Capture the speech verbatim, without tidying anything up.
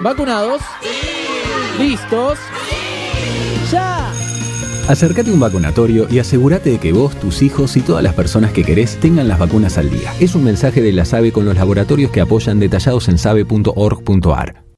¿Vacunados? ¿Listos? ¡Ya! Acércate a un vacunatorio y asegúrate de que vos, tus hijos y todas las personas que querés tengan las vacunas al día. Es un mensaje de la SABE con los laboratorios que apoyan, detallados en sabe punto org punto ar.